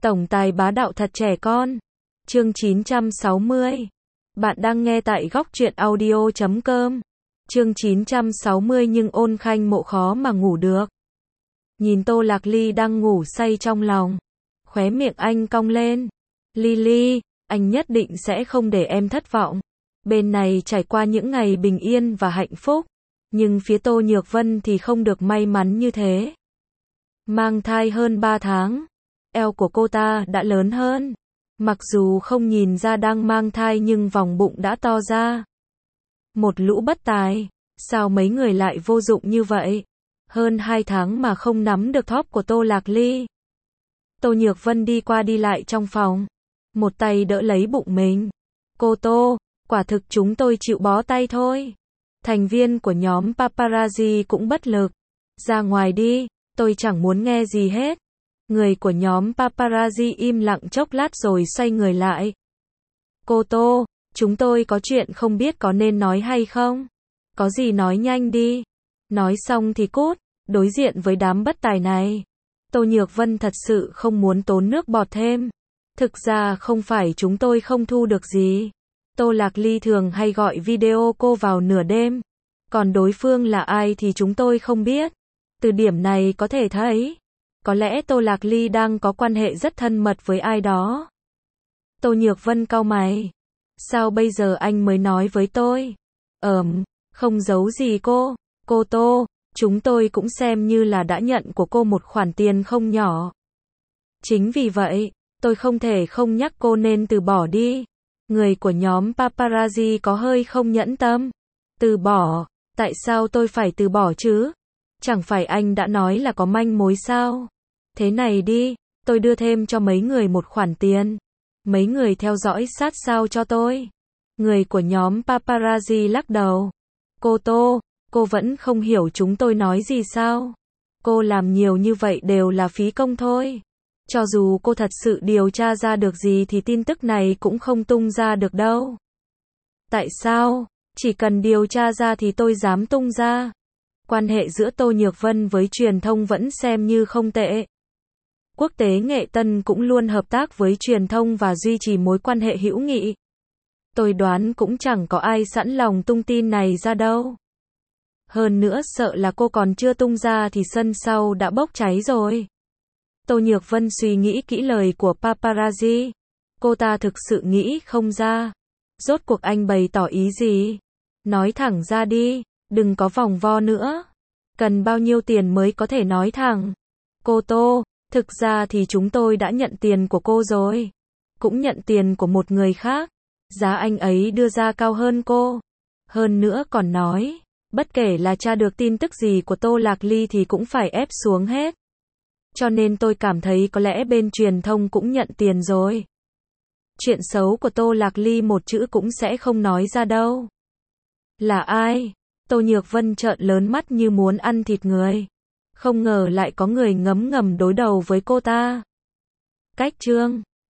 Tổng tài bá đạo thật trẻ con. Chương 960. Bạn đang nghe tại góc truyện audio.com. Chương 960 nhưng Ôn Khanh Mộ khó mà ngủ được. Nhìn Tô Lạc Ly đang ngủ say trong lòng. Khóe miệng anh cong lên. Ly, anh nhất định sẽ không để em thất vọng. Bên này trải qua những ngày bình yên và hạnh phúc. Nhưng phía Tô Nhược Vân thì không được may mắn như thế. Mang thai hơn 3 tháng. Eo của cô ta đã lớn hơn. Mặc dù không nhìn ra đang mang thai nhưng vòng bụng đã to ra. Một lũ bất tài. Sao mấy người lại vô dụng như vậy? Hơn 2 tháng mà không nắm được thóp của Tô Lạc Ly. Tô Nhược Vân đi qua đi lại trong phòng. Một tay đỡ lấy bụng mình. Cô Tô, quả thực chúng tôi chịu bó tay thôi. Thành viên của nhóm paparazzi cũng bất lực. Ra ngoài đi, tôi chẳng muốn nghe gì hết. Người của nhóm paparazzi im lặng chốc lát rồi xoay người lại. Cô Tô, chúng tôi có chuyện không biết có nên nói hay không? Có gì nói nhanh đi. Nói xong thì cút, đối diện với đám bất tài này. Tô Nhược Vân thật sự không muốn tốn nước bọt thêm. Thực ra không phải chúng tôi không thu được gì. Tô Lạc Ly thường hay gọi video cô vào nửa đêm. Còn đối phương là ai thì chúng tôi không biết. Từ điểm này có thể thấy, có lẽ Tô Lạc Ly đang có quan hệ rất thân mật với ai đó. Tô Nhược Vân cau mày. Sao bây giờ anh mới nói với tôi? Không giấu gì cô. Cô Tô, chúng tôi cũng xem như là đã nhận của cô một khoản tiền không nhỏ. Chính vì vậy, tôi không thể không nhắc cô nên từ bỏ đi. Người của nhóm paparazzi có hơi không nhẫn tâm. Từ bỏ? Tại sao tôi phải từ bỏ chứ? Chẳng phải anh đã nói là có manh mối sao? Thế này đi, tôi đưa thêm cho mấy người một khoản tiền. Mấy người theo dõi sát sao cho tôi. Người của nhóm paparazzi lắc đầu. Cô Tô, cô vẫn không hiểu chúng tôi nói gì sao? Cô làm nhiều như vậy đều là phí công thôi. Cho dù cô thật sự điều tra ra được gì thì tin tức này cũng không tung ra được đâu. Tại sao? Chỉ cần điều tra ra thì tôi dám tung ra. Quan hệ giữa Tô Nhược Vân với truyền thông vẫn xem như không tệ. Quốc tế Nghệ Tân cũng luôn hợp tác với truyền thông và duy trì mối quan hệ hữu nghị. Tôi đoán cũng chẳng có ai sẵn lòng tung tin này ra đâu. Hơn nữa sợ là cô còn chưa tung ra thì sân sau đã bốc cháy rồi. Tô Nhược Vân suy nghĩ kỹ lời của paparazzi. Cô ta thực sự nghĩ không ra. Rốt cuộc anh bày tỏ ý gì? Nói thẳng ra đi, đừng có vòng vo nữa. Cần bao nhiêu tiền mới có thể nói thẳng? Cô Tô, thực ra thì chúng tôi đã nhận tiền của cô rồi. Cũng nhận tiền của một người khác. Giá anh ấy đưa ra cao hơn cô. Hơn nữa còn nói, bất kể là tra được tin tức gì của Tô Lạc Ly thì cũng phải ép xuống hết. Cho nên tôi cảm thấy có lẽ bên truyền thông cũng nhận tiền rồi. Chuyện xấu của Tô Lạc Ly một chữ cũng sẽ không nói ra đâu. Là ai? Tô Nhược Vân trợn lớn mắt như muốn ăn thịt người. Không ngờ lại có người ngấm ngầm đối đầu với cô ta. Cách chương